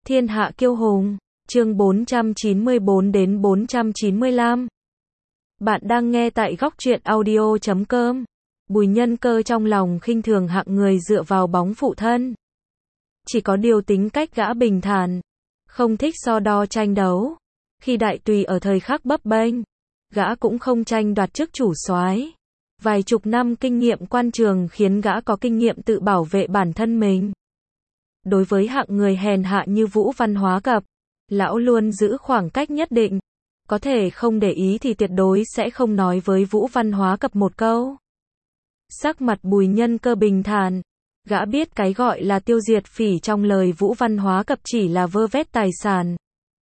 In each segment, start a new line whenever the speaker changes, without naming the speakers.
Thiên hạ kiêu hùng, chương 494 đến 495. Bạn đang nghe tại góc truyện audio.com. Bùi Nhân Cơ trong lòng khinh thường hạng người dựa vào bóng phụ thân. Chỉ có điều tính cách gã bình thản, không thích so đo tranh đấu. Khi đại tùy ở thời khắc bấp bênh, gã cũng không tranh đoạt chức chủ soái. Vài chục năm kinh nghiệm quan trường khiến gã có kinh nghiệm tự bảo vệ bản thân mình. Đối với hạng người hèn hạ như Vũ Văn Hóa Cập, lão luôn giữ khoảng cách nhất định. Có thể không để ý thì tuyệt đối sẽ không nói với Vũ Văn Hóa Cập một câu. Sắc mặt Bùi Nhân Cơ bình thản, gã biết cái gọi là tiêu diệt phỉ trong lời Vũ Văn Hóa Cập chỉ là vơ vét tài sản,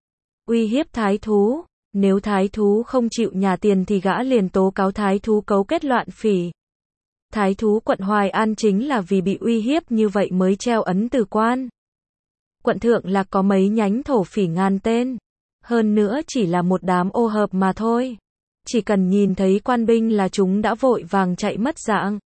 uy hiếp thái thú. Nếu thái thú không chịu nhà tiền thì gã liền tố cáo thái thú cấu kết loạn phỉ. Thái thú quận Hoài An chính là vì bị uy hiếp như vậy mới treo ấn từ quan. Quận Thượng Lạc có mấy nhánh thổ phỉ ngàn tên, hơn nữa chỉ là một đám ô hợp mà thôi. Chỉ cần nhìn thấy quan binh là chúng đã vội vàng chạy mất dạng,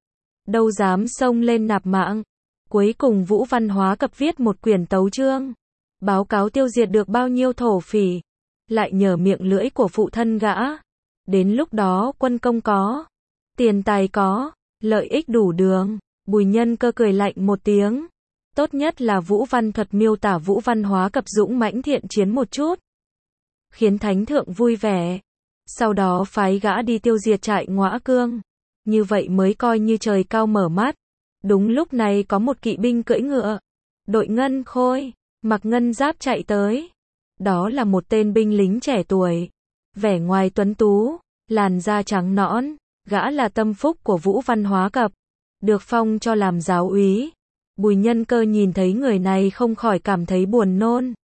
đâu dám xông lên nạp mạng. Cuối cùng Vũ Văn Hóa Cập viết một quyển tấu chương, báo cáo tiêu diệt được bao nhiêu thổ phỉ, lại nhờ miệng lưỡi của phụ thân gã. Đến lúc đó quân công có, tiền tài có, lợi ích đủ đường. Bùi Nhân Cơ cười lạnh một tiếng. Tốt nhất là Vũ Văn Thuật miêu tả Vũ Văn Hóa Cập dũng mãnh thiện chiến một chút, khiến thánh thượng vui vẻ. Sau đó phái gã đi tiêu diệt trại Ngõa Cương. Như vậy mới coi như trời cao mở mắt. Đúng lúc này có một kỵ binh cưỡi ngựa, đội ngân khôi, mặc ngân giáp chạy tới. Đó là một tên binh lính trẻ tuổi, vẻ ngoài tuấn tú, làn da trắng nõn. Gã là tâm phúc của Vũ Văn Hóa Cập, được phong cho làm giáo úy. Bùi Nhân Cơ nhìn thấy người này không khỏi cảm thấy buồn nôn,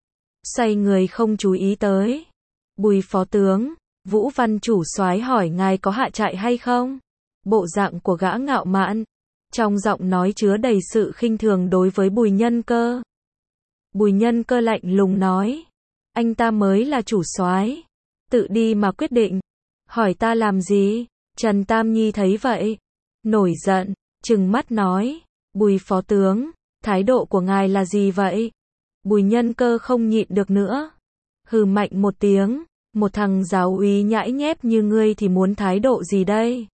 xoay người không chú ý tới. Bùi phó tướng, Vũ Văn chủ soái hỏi ngài có hạ trại hay không? Bộ dạng của gã ngạo mạn, trong giọng nói chứa đầy sự khinh thường đối với Bùi Nhân Cơ. Bùi Nhân Cơ lạnh lùng nói, anh ta mới là chủ soái, tự đi mà quyết định, hỏi ta làm gì? Trần Tam Nhi thấy vậy, nổi giận, trừng mắt nói, Bùi phó tướng, thái độ của ngài là gì vậy? Bùi Nhân Cơ không nhịn được nữa, hừ mạnh một tiếng, một thằng giáo úy nhãi nhép như ngươi thì muốn thái độ gì đây?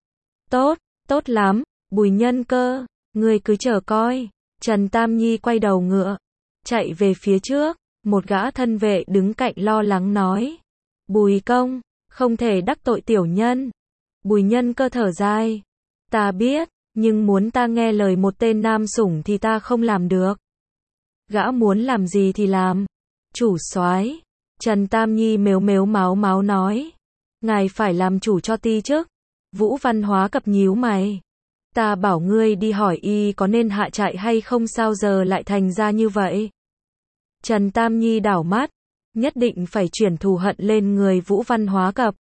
Tốt, tốt lắm, Bùi Nhân Cơ, ngươi cứ chờ coi. Trần Tam Nhi quay đầu ngựa, chạy về phía trước. Một gã thân vệ đứng cạnh lo lắng nói, Bùi công, không thể đắc tội tiểu nhân. Bùi Nhân Cơ thở dài, ta biết, nhưng muốn ta nghe lời một tên nam sủng thì ta không làm được. Gã muốn làm gì thì làm. Chủ soái. Trần Tam Nhi mếu mếu máu máu nói, ngài phải làm chủ cho ti chức. Vũ Văn Hóa Cập nhíu mày, ta bảo ngươi đi hỏi y có nên hạ trại hay không, sao giờ lại thành ra như vậy? Trần Tam Nhi đảo mắt, nhất định phải chuyển thù hận lên người Vũ Văn Hóa Cập.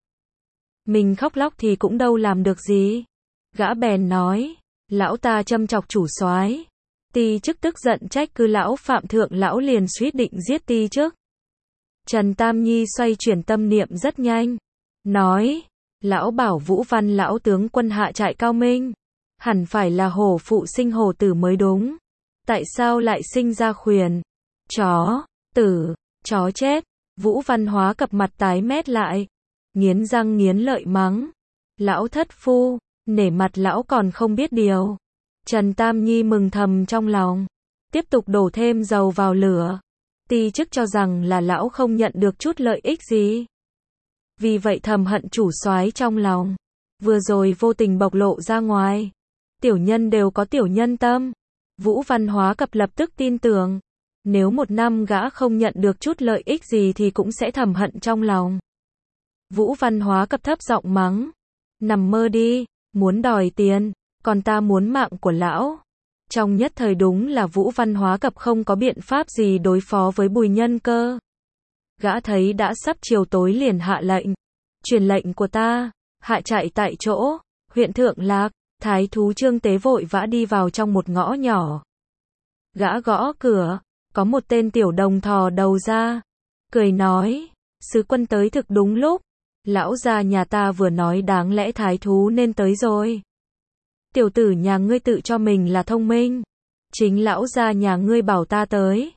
Mình khóc lóc thì cũng đâu làm được gì. Gã bèn nói, lão ta châm chọc chủ soái. Ti chức tức giận trách cứ lão phạm thượng, lão liền suýt định giết ti chức. Trần Tam Nhi xoay chuyển tâm niệm rất nhanh, nói, lão bảo Vũ Văn lão tướng quân hạ trại cao minh, hẳn phải là hổ phụ sinh hổ tử mới đúng. Tại sao lại sinh ra khuyển chó tử, chó chết? Vũ Văn Hóa Cập mặt tái mét lại, nghiến răng nghiến lợi mắng, lão thất phu, nể mặt lão còn không biết điều. Trần Tam Nhi mừng thầm trong lòng, tiếp tục đổ thêm dầu vào lửa. Ti chức cho rằng là lão không nhận được chút lợi ích gì, vì vậy thầm hận chủ soái trong lòng. Vừa rồi vô tình bộc lộ ra ngoài, tiểu nhân đều có tiểu nhân tâm. Vũ Văn Hóa Cập lập tức tin tưởng, nếu một năm gã không nhận được chút lợi ích gì thì cũng sẽ thầm hận trong lòng. Vũ Văn Hóa Cập thấp giọng mắng, nằm mơ đi, muốn đòi tiền, còn ta muốn mạng của lão. Trong nhất thời đúng là Vũ Văn Hóa Cập không có biện pháp gì đối phó với Bùi Nhân Cơ. Gã thấy đã sắp chiều tối liền hạ lệnh, truyền lệnh của ta, hạ trại tại chỗ, huyện Thượng Lạc. Thái thú Trương Tế vội vã đi vào trong một ngõ nhỏ. Gã gõ cửa, có một tên tiểu đồng thò đầu ra, cười nói, sứ quân tới thực đúng lúc, lão gia nhà ta vừa nói đáng lẽ thái thú nên tới rồi. Tiểu tử nhà ngươi tự cho mình là thông minh, chính lão gia nhà ngươi bảo ta tới.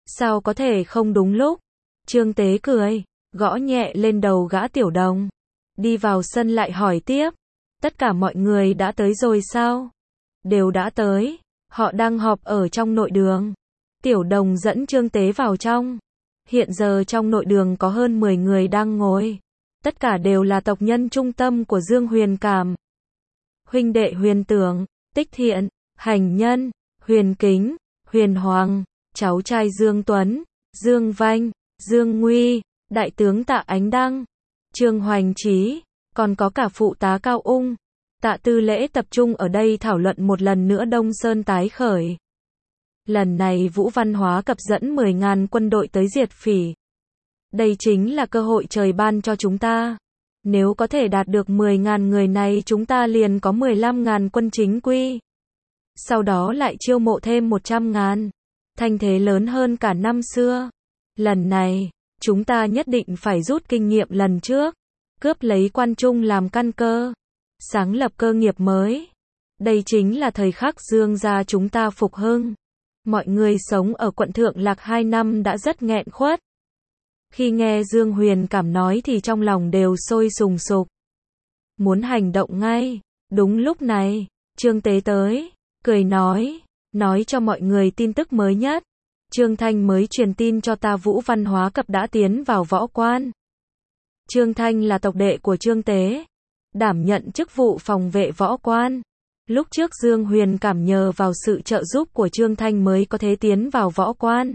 Sao có thể không đúng lúc? Trương Tế cười, gõ nhẹ lên đầu gã Tiểu Đồng. Đi vào sân lại hỏi tiếp. Tất cả mọi người đã tới rồi sao? Đều đã tới. Họ đang họp ở trong nội đường. Tiểu Đồng dẫn Trương Tế vào trong. Hiện giờ trong nội đường có hơn 10 người đang ngồi. Tất cả đều là tộc nhân trung tâm của Dương Huyền Cảm. Huynh đệ Huyền Tưởng, Tích Thiện, Hành Nhân, Huyền Kính, Huyền Hoàng, cháu trai Dương Tuấn, Dương Vanh, Dương Nguy, đại tướng Tạ Ánh Đăng, Trương Hoành Trí, còn có cả phụ tá Cao Ung. Tạ Tư Lễ tập trung ở đây thảo luận một lần nữa Đông Sơn tái khởi. Lần này Vũ Văn Hóa Cập dẫn 10.000 quân đội tới diệt phỉ. Đây chính là cơ hội trời ban cho chúng ta. Nếu có thể đạt được 10.000 người này chúng ta liền có 15.000 quân chính quy. Sau đó lại chiêu mộ thêm 100.000. Thanh thế lớn hơn cả năm xưa. Lần này, chúng ta nhất định phải rút kinh nghiệm lần trước. Cướp lấy Quan Trung làm căn cơ. Sáng lập cơ nghiệp mới. Đây chính là thời khắc Dương gia chúng ta phục hưng. Mọi người sống ở quận Thượng Lạc 2 năm đã rất nghẹn khuất. Khi nghe Dương Huyền Cảm nói thì trong lòng đều sôi sùng sục. Muốn hành động ngay. Đúng lúc này, Trương Tế tới, cười nói cho mọi người tin tức mới nhất. Trương Thanh mới truyền tin cho ta Vũ Văn Hóa Cập đã tiến vào võ quan. Trương Thanh là tộc đệ của Trương Tế, đảm nhận chức vụ phòng vệ võ quan. Lúc trước Dương Huyền Cảm nhờ vào sự trợ giúp của Trương Thanh mới có thể tiến vào võ quan.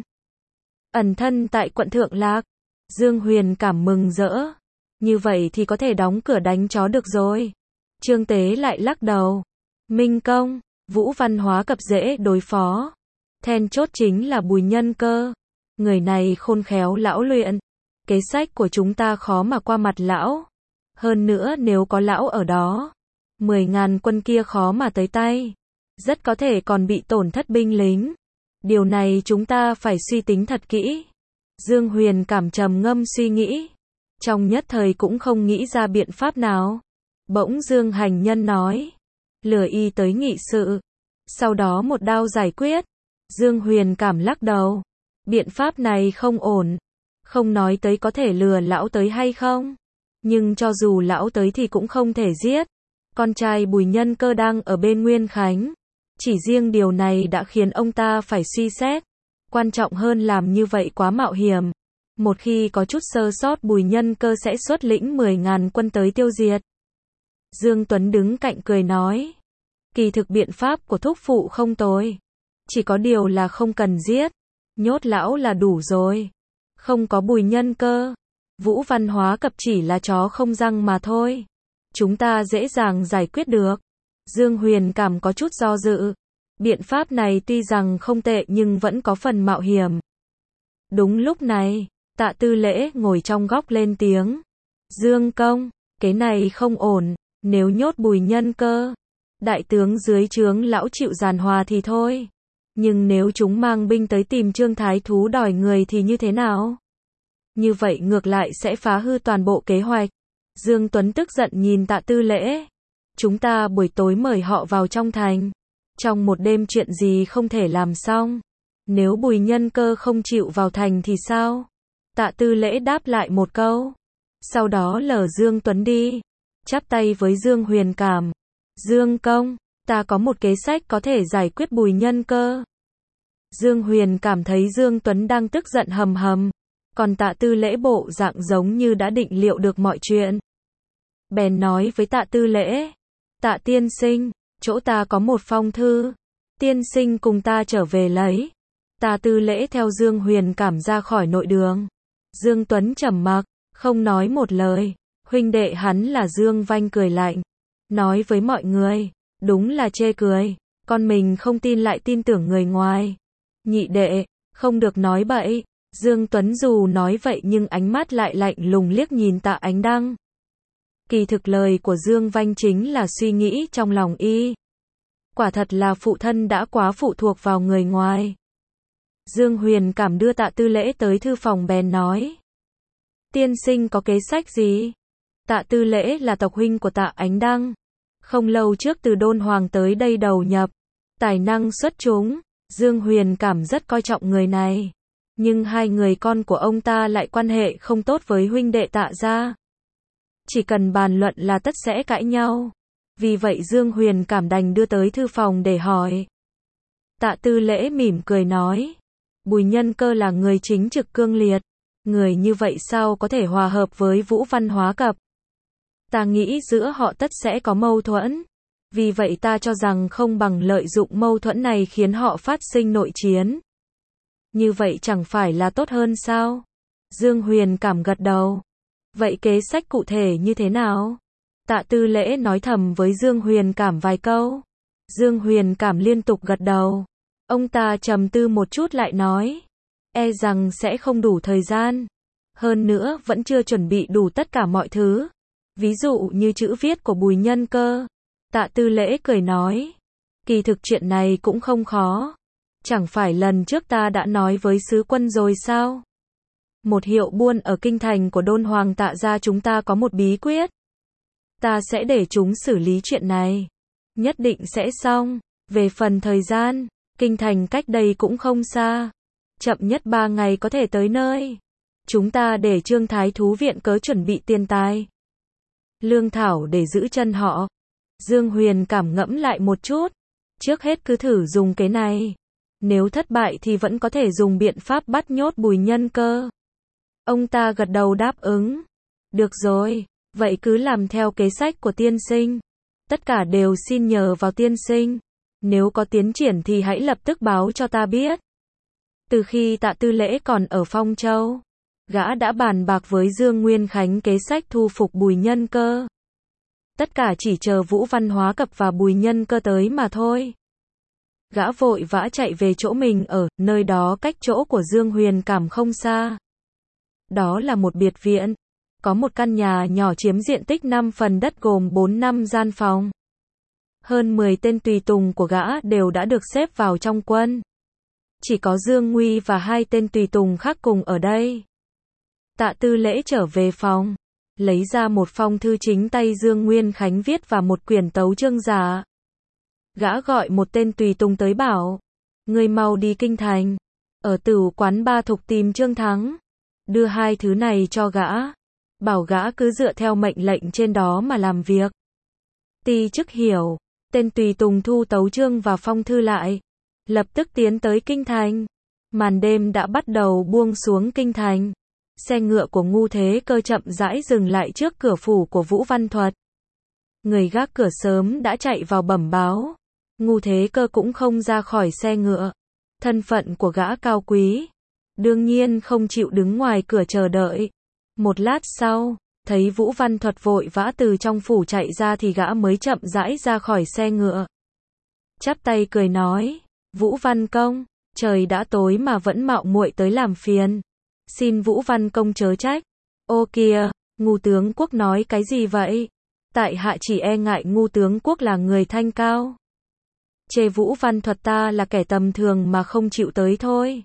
Ẩn thân tại quận Thượng Lạc. Dương Huyền Cảm mừng rỡ. Như vậy thì có thể đóng cửa đánh chó được rồi. Trương Tế lại lắc đầu. Minh Công, Vũ Văn Hóa Cập dễ đối phó. Then chốt chính là Bùi Nhân Cơ. Người này khôn khéo lão luyện. Kế sách của chúng ta khó mà qua mặt lão. Hơn nữa nếu có lão ở đó, 10.000 quân kia khó mà tới tay. Rất có thể còn bị tổn thất binh lính. Điều này chúng ta phải suy tính thật kỹ. Dương Huyền Cảm trầm ngâm suy nghĩ. Trong nhất thời cũng không nghĩ ra biện pháp nào. Bỗng Dương Hành Nhân nói. Lừa y tới nghị sự. Sau đó một đao giải quyết. Dương Huyền Cảm lắc đầu. Biện pháp này không ổn. Không nói tới có thể lừa lão tới hay không. Nhưng cho dù lão tới thì cũng không thể giết. Con trai Bùi Nhân Cơ đang ở bên Nguyên Khánh. Chỉ riêng điều này đã khiến ông ta phải suy xét. Quan trọng hơn làm như vậy quá mạo hiểm. Một khi có chút sơ sót Bùi Nhân Cơ sẽ xuất lĩnh 10.000 quân tới tiêu diệt. Dương Tuấn đứng cạnh cười nói. Kỳ thực biện pháp của thúc phụ không tồi. Chỉ có điều là không cần giết. Nhốt lão là đủ rồi. Không có Bùi Nhân Cơ. Vũ Văn Hóa Cập chỉ là chó không răng mà thôi. Chúng ta dễ dàng giải quyết được. Dương Huyền Cảm có chút do dự. Biện pháp này tuy rằng không tệ nhưng vẫn có phần mạo hiểm. Đúng lúc này, Tạ Tư Lễ ngồi trong góc lên tiếng. Dương công, cái này không ổn. Nếu nhốt Bùi Nhân Cơ, đại tướng dưới trướng lão chịu giàn hòa thì thôi. Nhưng nếu chúng mang binh tới tìm Trương Thái Thú đòi người thì như thế nào? Như vậy ngược lại sẽ phá hư toàn bộ kế hoạch. Dương Tuấn tức giận nhìn Tạ Tư Lễ. Chúng ta buổi tối mời họ vào trong thành. Trong một đêm chuyện gì không thể làm xong. Nếu Bùi Nhân Cơ không chịu vào thành thì sao? Tạ Tư Lễ đáp lại một câu. Sau đó lờ Dương Tuấn đi. Chắp tay với Dương Huyền Cảm. Dương công, ta có một kế sách có thể giải quyết Bùi Nhân Cơ. Dương Huyền cảm thấy Dương Tuấn đang tức giận hầm hầm. Còn Tạ Tư Lễ bộ dạng giống như đã định liệu được mọi chuyện. Bèn nói với Tạ Tư Lễ. Tạ tiên sinh, chỗ ta có một phong thư. Tiên sinh cùng ta trở về lấy. Tạ Tư Lễ theo Dương Huyền cảm ra khỏi nội đường. Dương Tuấn trầm mặc, không nói một lời. Huynh đệ hắn là Dương Vanh cười lạnh. Nói với mọi người, đúng là chê cười. Con mình không tin lại tin tưởng người ngoài. Nhị đệ, không được nói bậy. Dương Tuấn dù nói vậy nhưng ánh mắt lại lạnh lùng liếc nhìn Tạ Ánh Đăng. Kỳ thực lời của Dương Vanh chính là suy nghĩ trong lòng y. Quả thật là phụ thân đã quá phụ thuộc vào người ngoài. Dương Huyền cảm đưa Tạ Tư Lễ tới thư phòng bèn nói. Tiên sinh có kế sách gì? Tạ Tư Lễ là tộc huynh của Tạ Ánh Đăng. Không lâu trước từ Đôn Hoàng tới đây đầu nhập. Tài năng xuất chúng. Dương Huyền cảm rất coi trọng người này. Nhưng hai người con của ông ta lại quan hệ không tốt với huynh đệ Tạ gia. Chỉ cần bàn luận là tất sẽ cãi nhau. Vì vậy Dương Huyền Cảm đành đưa tới thư phòng để hỏi. Tạ Tư Lễ mỉm cười nói. Bùi Nhân Cơ là người chính trực cương liệt. Người như vậy sao có thể hòa hợp với Vũ Văn Hóa Cập? Ta nghĩ giữa họ tất sẽ có mâu thuẫn. Vì vậy ta cho rằng không bằng lợi dụng mâu thuẫn này khiến họ phát sinh nội chiến. Như vậy chẳng phải là tốt hơn sao? Dương Huyền Cảm gật đầu. Vậy kế sách cụ thể như thế nào? Tạ Tư Lễ nói thầm với Dương Huyền Cảm vài câu. Dương Huyền Cảm liên tục gật đầu. Ông ta trầm tư một chút lại nói. E rằng sẽ không đủ thời gian. Hơn nữa vẫn chưa chuẩn bị đủ tất cả mọi thứ. Ví dụ như chữ viết của Bùi Nhân Cơ. Tạ Tư Lễ cười nói. Kỳ thực chuyện này cũng không khó. Chẳng phải lần trước ta đã nói với sứ quân rồi sao? Một hiệu buôn ở kinh thành của Đôn Hoàng Tạ gia chúng ta có một bí quyết. Ta sẽ để chúng xử lý chuyện này. Nhất định sẽ xong. Về phần thời gian, kinh thành cách đây cũng không xa. Chậm nhất 3 ngày có thể tới nơi. Chúng ta để Trương Thái Thú viện cớ chuẩn bị tiền tài. Lương thảo để giữ chân họ. Dương Huyền Cảm ngẫm lại một chút. Trước hết cứ thử dùng cái này. Nếu thất bại thì vẫn có thể dùng biện pháp bắt nhốt Bùi Nhân Cơ. Ông ta gật đầu đáp ứng. Được rồi, vậy cứ làm theo kế sách của tiên sinh. Tất cả đều xin nhờ vào tiên sinh. Nếu có tiến triển thì hãy lập tức báo cho ta biết. Từ khi Tạ Tư Lễ còn ở Phong Châu, gã đã bàn bạc với Dương Nguyên Khánh kế sách thu phục Bùi Nhân Cơ. Tất cả chỉ chờ Vũ Văn Hóa Cập và Bùi Nhân Cơ tới mà thôi. Gã vội vã chạy về chỗ mình ở, nơi đó cách chỗ của Dương Huyền Cảm không xa. Đó là một biệt viện. Có một căn nhà nhỏ chiếm diện tích 5 phần đất gồm 4-5 gian phòng. Hơn 10 tên tùy tùng của gã đều đã được xếp vào trong quân. Chỉ có Dương Nguy và 2 tên tùy tùng khác cùng ở đây. Tạ Tư Lễ trở về phòng, lấy ra một phong thư chính tay Dương Nguyên Khánh viết và một quyển tấu chương giả. Gã gọi một tên tùy tùng tới bảo, ngươi mau đi kinh thành, ở Tửu quán Ba Thục tìm Trương Thắng, đưa 2 thứ này cho gã, bảo gã cứ dựa theo mệnh lệnh trên đó mà làm việc. Ti chức hiểu, tên tùy tùng thu tấu chương và phong thư lại, lập tức tiến tới kinh thành. Màn đêm đã bắt đầu buông xuống kinh thành. Xe ngựa của Ngu Thế Cơ chậm rãi dừng lại trước cửa phủ của Vũ Văn Thuật. Người gác cửa sớm đã chạy vào bẩm báo. Ngu Thế Cơ cũng không ra khỏi xe ngựa. Thân phận của gã cao quý, đương nhiên không chịu đứng ngoài cửa chờ đợi. Một lát sau, thấy Vũ Văn Thuật vội vã từ trong phủ chạy ra thì gã mới chậm rãi ra khỏi xe ngựa. Chắp tay cười nói, Vũ Văn Công, trời đã tối mà vẫn mạo muội tới làm phiền. Xin Vũ Văn Công chớ trách. Ô kìa, Ngu tướng quốc nói cái gì vậy? Tại hạ chỉ e ngại Ngu tướng quốc là người thanh cao. Chê Vũ Văn Thuật ta là kẻ tầm thường mà không chịu tới thôi.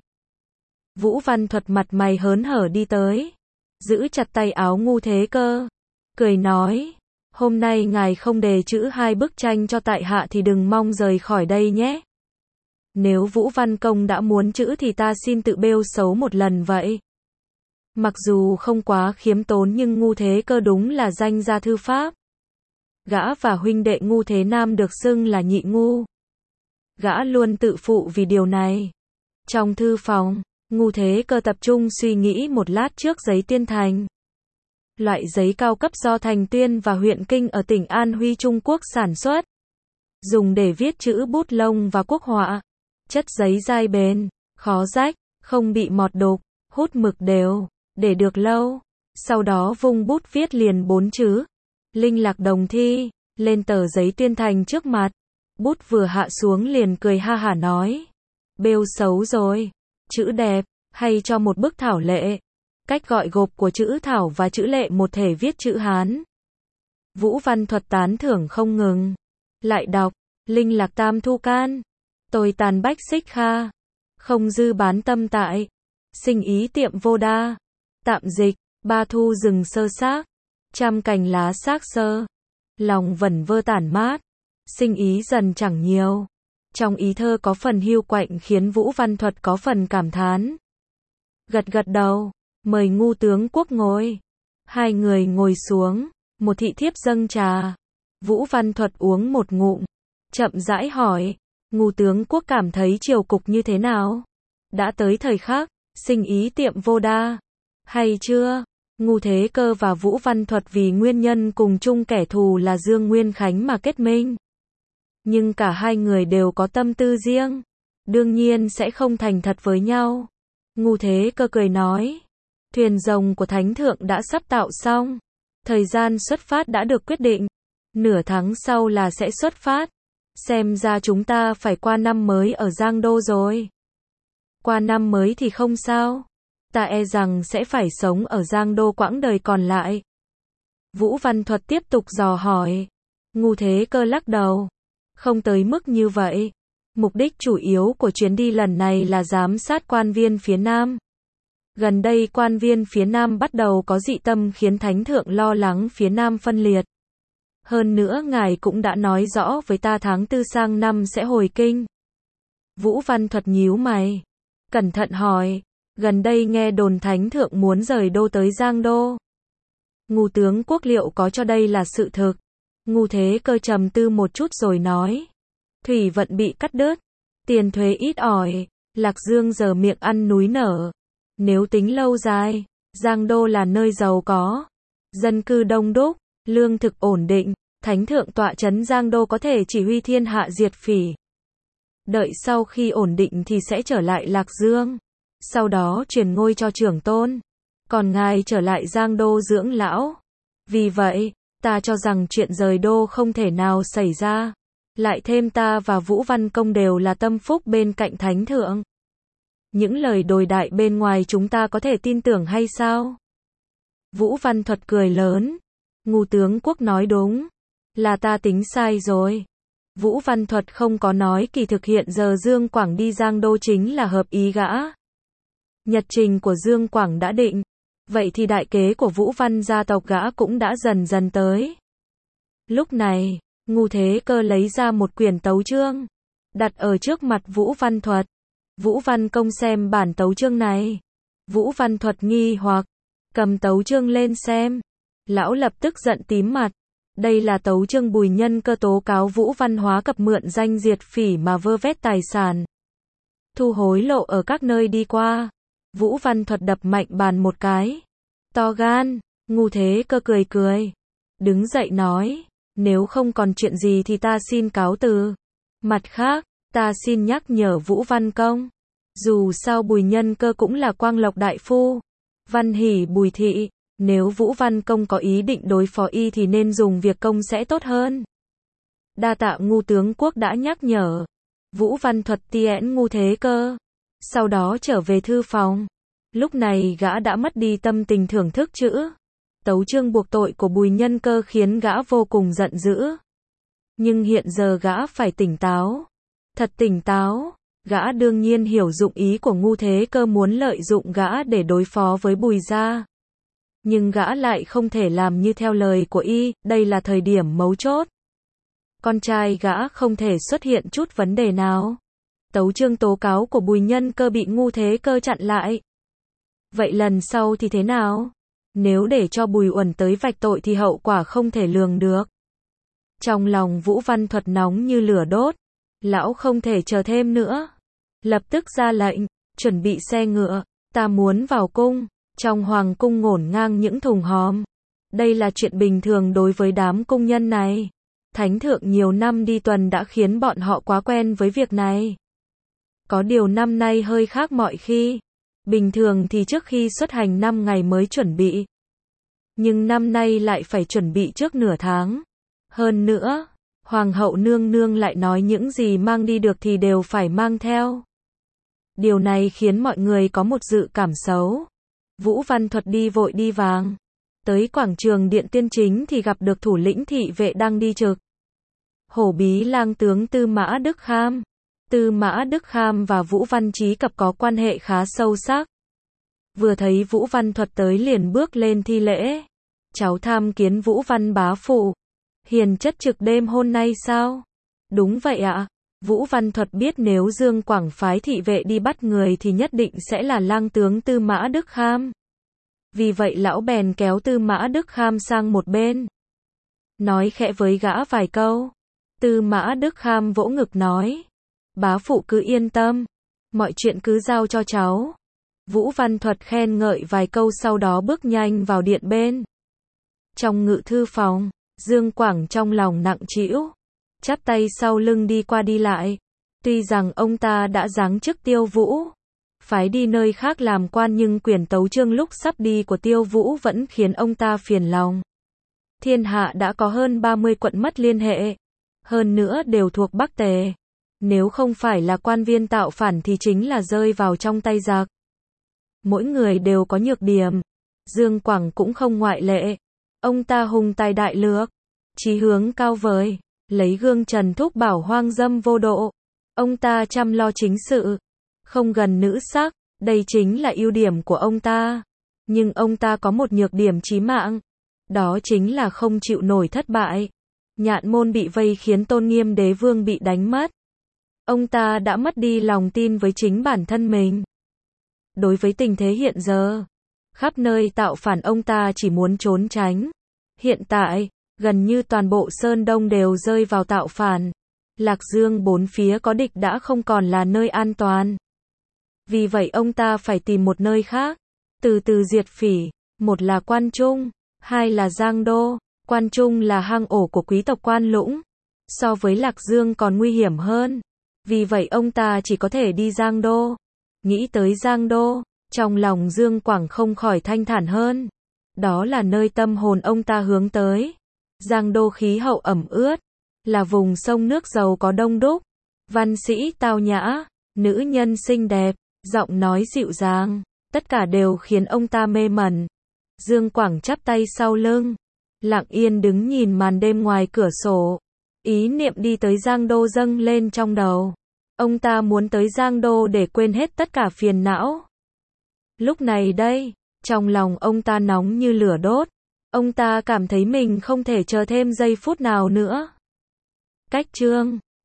Vũ Văn Thuật mặt mày hớn hở đi tới, giữ chặt tay áo Ngu Thế Cơ, cười nói, hôm nay ngài không đề chữ 2 bức tranh cho tại hạ thì đừng mong rời khỏi đây nhé. Nếu Vũ Văn Công đã muốn chữ thì ta xin tự bêu xấu một lần vậy. Mặc dù không quá khiêm tốn nhưng Ngu Thế Cơ đúng là danh gia thư pháp. Gã và huynh đệ Ngu Thế Nam được xưng là nhị ngu. Gã luôn tự phụ vì điều này. Trong thư phòng, Ngu Thế Cơ tập trung suy nghĩ một lát trước giấy tuyên thành. Loại giấy cao cấp do Thành Tuyên và huyện Kinh ở tỉnh An Huy Trung Quốc sản xuất. Dùng để viết chữ bút lông và quốc họa. Chất giấy dai bền, khó rách, không bị mọt đục, hút mực đều, để được lâu. Sau đó vung bút viết liền 4 chữ. Linh Lạc Đồng Thi, lên tờ giấy tuyên thành trước mặt. Bút vừa hạ xuống liền cười ha hả nói. Bêu xấu rồi. Chữ đẹp, hay cho một bức thảo lệ. Cách gọi gộp của chữ thảo và chữ lệ một thể viết chữ Hán. Vũ Văn Thuật tán thưởng không ngừng. Lại đọc, Linh Lạc Tam Thu Can. Tôi tàn bách xích kha. Không dư bán tâm tại. Sinh ý tiệm vô đa. Tạm dịch, ba thu rừng sơ xác. Trăm cành lá xác sơ. Lòng vẩn vơ tản mát. Sinh ý dần chẳng nhiều. Trong ý thơ có phần hiu quạnh khiến Vũ Văn Thuật có phần cảm thán. gật gật đầu, mời Ngu tướng quốc ngồi. Hai người ngồi xuống, một thị thiếp dâng trà. Vũ Văn Thuật uống một ngụm, chậm rãi hỏi, Ngu tướng quốc cảm thấy triều cục như thế nào? Đã tới thời khắc, sinh ý tiệm vô đa, hay chưa? Ngu Thế Cơ và Vũ Văn Thuật vì nguyên nhân cùng chung kẻ thù là Dương Nguyên Khánh mà kết minh. Nhưng cả hai người đều có tâm tư riêng, đương nhiên sẽ không thành thật với nhau. Ngu Thế Cơ cười nói, thuyền rồng của Thánh Thượng đã sắp tạo xong, thời gian xuất phát đã được quyết định, nửa tháng sau là sẽ xuất phát, xem ra chúng ta phải qua năm mới ở Giang Đô rồi. Qua năm mới thì không sao, ta e rằng sẽ phải sống ở Giang Đô quãng đời còn lại. Vũ Văn Thuật tiếp tục dò hỏi. Ngu Thế Cơ lắc đầu, không tới mức như vậy. Mục đích chủ yếu của chuyến đi lần này là giám sát quan viên phía Nam. Gần đây quan viên phía Nam bắt đầu có dị tâm khiến Thánh Thượng lo lắng phía Nam phân liệt. Hơn nữa ngài cũng đã nói rõ với ta tháng 4 sang năm sẽ hồi kinh. Vũ Văn Thuật nhíu mày, cẩn thận hỏi, gần đây nghe đồn Thánh Thượng muốn rời đô tới Giang Đô. Ngu tướng quốc liệu có cho đây là sự thực? Ngu Thế Cơ trầm tư một chút rồi nói, thủy vận bị cắt đứt, tiền thuế ít ỏi, Lạc Dương giờ miệng ăn núi nở. Nếu tính lâu dài, Giang Đô là nơi giàu có, dân cư đông đúc, lương thực ổn định, Thánh Thượng tọa trấn Giang Đô có thể chỉ huy thiên hạ diệt phỉ. Đợi sau khi ổn định thì sẽ trở lại Lạc Dương, sau đó truyền ngôi cho trưởng tôn, còn ngài trở lại Giang Đô dưỡng lão. Vì vậy, ta cho rằng chuyện rời đô không thể nào xảy ra. Lại thêm ta và Vũ Văn Công đều là tâm phúc bên cạnh Thánh Thượng. Những lời đồi đại bên ngoài chúng ta có thể tin tưởng hay sao? Vũ Văn Thuật cười lớn. Ngu tướng quốc nói đúng. Là ta tính sai rồi. Vũ Văn Thuật không có nói kỳ thực hiện giờ Dương Quảng đi Giang Đô chính là hợp ý gã. Nhật trình của Dương Quảng đã định. Vậy thì đại kế của Vũ Văn gia tộc gã cũng đã dần dần tới. Lúc này, Ngu Thế Cơ lấy ra một quyển tấu chương, đặt ở trước mặt Vũ Văn Thuật. Vũ Văn Công xem bản tấu chương này. Vũ Văn Thuật nghi hoặc, cầm tấu chương lên xem. Lão lập tức giận tím mặt. Đây là tấu chương Bùi Nhân Cơ tố cáo Vũ Văn Hóa Cập mượn danh diệt phỉ mà vơ vét tài sản, thu hối lộ ở các nơi đi qua. Vũ Văn Thuật đập mạnh bàn một cái. To gan. Ngu Thế Cơ cười cười, đứng dậy nói, nếu không còn chuyện gì thì ta xin cáo từ. Mặt khác, ta xin nhắc nhở Vũ Văn Công, dù sao Bùi Nhân Cơ cũng là Quang Lộc đại phu, Văn Hỷ Bùi thị, nếu Vũ Văn Công có ý định đối phó y thì nên dùng việc công sẽ tốt hơn. Đa tạ Ngu tướng quốc đã nhắc nhở. Vũ Văn Thuật tiễn Ngu Thế Cơ, sau đó trở về thư phòng. Lúc này gã đã mất đi tâm tình thưởng thức chữ tấu chương buộc tội của Bùi Nhân Cơ khiến gã vô cùng giận dữ. Nhưng hiện giờ gã phải tỉnh táo, thật tỉnh táo. Gã đương nhiên hiểu dụng ý của Ngu Thế Cơ muốn lợi dụng gã để đối phó với Bùi gia. Nhưng gã lại không thể làm như theo lời của y, đây là thời điểm mấu chốt. Con trai gã không thể xuất hiện chút vấn đề nào. Tấu chương tố cáo của Bùi Nhân Cơ bị Ngu Thế Cơ chặn lại. Vậy lần sau thì thế nào? Nếu để cho Bùi Uẩn tới vạch tội thì hậu quả không thể lường được. Trong lòng Vũ Văn Thuật nóng như lửa đốt. Lão không thể chờ thêm nữa. Lập tức ra lệnh, chuẩn bị xe ngựa, ta muốn vào cung. Trong hoàng cung ngổn ngang những thùng hòm. Đây là chuyện bình thường đối với đám cung nhân này. Thánh Thượng nhiều năm đi tuần đã khiến bọn họ quá quen với việc này. Có điều năm nay hơi khác mọi khi. Bình thường thì trước khi xuất hành 5 ngày mới chuẩn bị. Nhưng năm nay lại phải chuẩn bị trước nửa tháng. Hơn nữa, Hoàng hậu nương nương lại nói những gì mang đi được thì đều phải mang theo. Điều này khiến mọi người có một dự cảm xấu. Vũ Văn Thuật đi vội đi vàng. Tới quảng trường Điện Tiên Chính thì gặp được thủ lĩnh thị vệ đang đi trực. Hổ Bí lang tướng Tư Mã Đức Kham. Tư Mã Đức Kham và Vũ Văn Chí Cập có quan hệ khá sâu sắc. Vừa thấy Vũ Văn Thuật tới liền bước lên thi lễ. Cháu tham kiến Vũ Văn bá phụ. Hiền chất trực đêm hôm nay sao? Đúng vậy ạ. Vũ Văn Thuật biết nếu Dương Quảng phái thị vệ đi bắt người thì nhất định sẽ là lang tướng Tư Mã Đức Kham. Vì vậy lão bèn kéo Tư Mã Đức Kham sang một bên. Nói khẽ với gã vài câu. Tư Mã Đức Kham vỗ ngực nói. Bá phụ cứ yên tâm. Mọi chuyện cứ giao cho cháu. Vũ Văn Thuật khen ngợi vài câu sau đó bước nhanh vào điện bên. Trong ngự thư phòng, Dương Quảng trong lòng nặng trĩu, chắp tay sau lưng đi qua đi lại. Tuy rằng ông ta đã giáng chức Tiêu Vũ, phái đi nơi khác làm quan nhưng quyền tấu chương lúc sắp đi của Tiêu Vũ vẫn khiến ông ta phiền lòng. Thiên hạ đã có hơn 30 quận mất liên hệ, hơn nữa đều thuộc Bắc Tề. Nếu không phải là quan viên tạo phản thì chính là rơi vào trong tay giặc. Mỗi người đều có nhược điểm, Dương Quảng cũng không ngoại lệ. Ông ta hùng tài đại lược, chí hướng cao vời, lấy gương Trần Thúc bảo hoang dâm vô độ. Ông ta chăm lo chính sự, không gần nữ sắc, đây chính là ưu điểm của ông ta. Nhưng ông ta có một nhược điểm chí mạng, đó chính là không chịu nổi thất bại. Nhạn Môn bị vây khiến tôn nghiêm đế vương bị đánh mất. Ông ta đã mất đi lòng tin với chính bản thân mình. Đối với tình thế hiện giờ, khắp nơi tạo phản ông ta chỉ muốn trốn tránh. Hiện tại, gần như toàn bộ Sơn Đông đều rơi vào tạo phản. Lạc Dương bốn phía có địch đã không còn là nơi an toàn. Vì vậy ông ta phải tìm một nơi khác, từ từ diệt phỉ. Một là Quan Trung, hai là Giang Đô. Quan Trung là hang ổ của quý tộc Quan Lũng, so với Lạc Dương còn nguy hiểm hơn. Vì vậy ông ta chỉ có thể đi Giang Đô. Nghĩ tới Giang Đô, trong lòng Dương Quảng không khỏi thanh thản hơn. Đó là nơi tâm hồn ông ta hướng tới. Giang Đô khí hậu ẩm ướt, là vùng sông nước giàu có đông đúc, văn sĩ tao nhã, nữ nhân xinh đẹp, giọng nói dịu dàng, tất cả đều khiến ông ta mê mẩn. Dương Quảng chắp tay sau lưng, lặng yên đứng nhìn màn đêm ngoài cửa sổ. Ý niệm đi tới Giang Đô dâng lên trong đầu. Ông ta muốn tới Giang Đô để quên hết tất cả phiền não. Lúc này đây, trong lòng ông ta nóng như lửa đốt. Ông ta cảm thấy mình không thể chờ thêm giây phút nào nữa. Cách chương